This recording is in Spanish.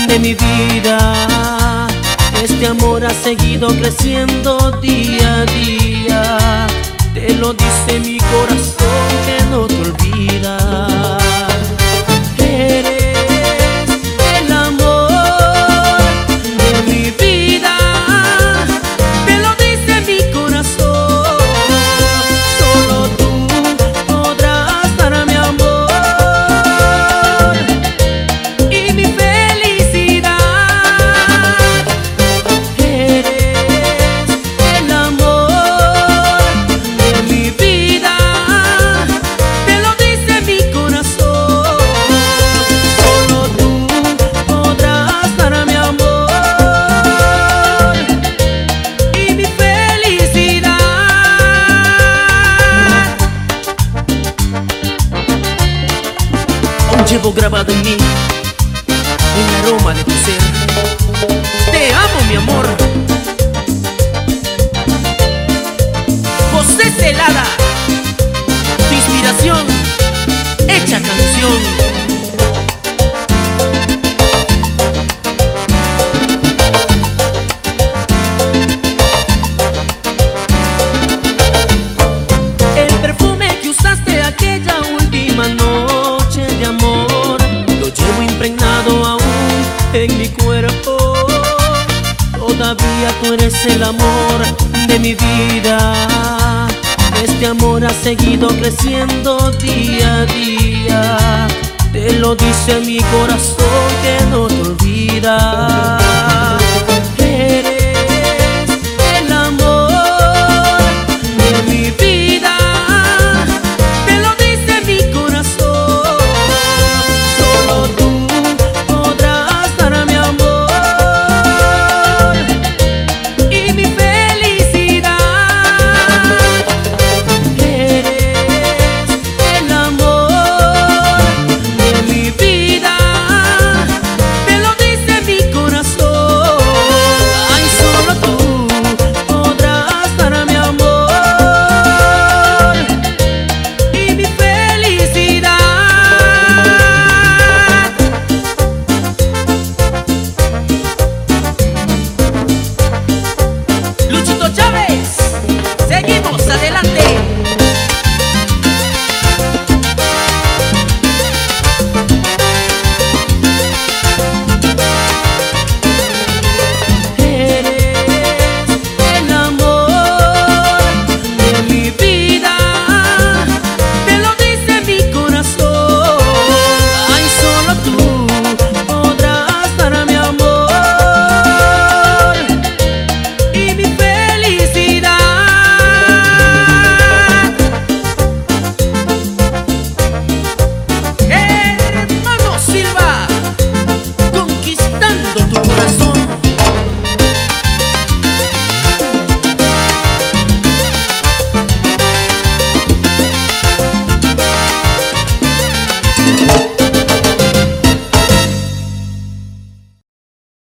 de mi vida. Este amor ha seguido creciendo día a día. Te lo dice mi corazón que no te olvida. Eres el amor de mi vida. Te lo dice mi corazón. Solo tú podrás darme amor y mi felicidad. Eres el amor de mi vida. Te lo dice mi corazón. Solo tú podrás darme amor y mi felicidad. Aún llevo grabado en mí el aroma de tu ser. Te amo, mi amor. José Celada, tu inspiración hecha canción. El perfume que usaste aquella última noche de amor lo llevo impregnado aún en mi cuerpo. Todavía tú eres el amor de mi vida. Este amor ha seguido creciendo día a día. Te lo dice mi corazón que no te olvida.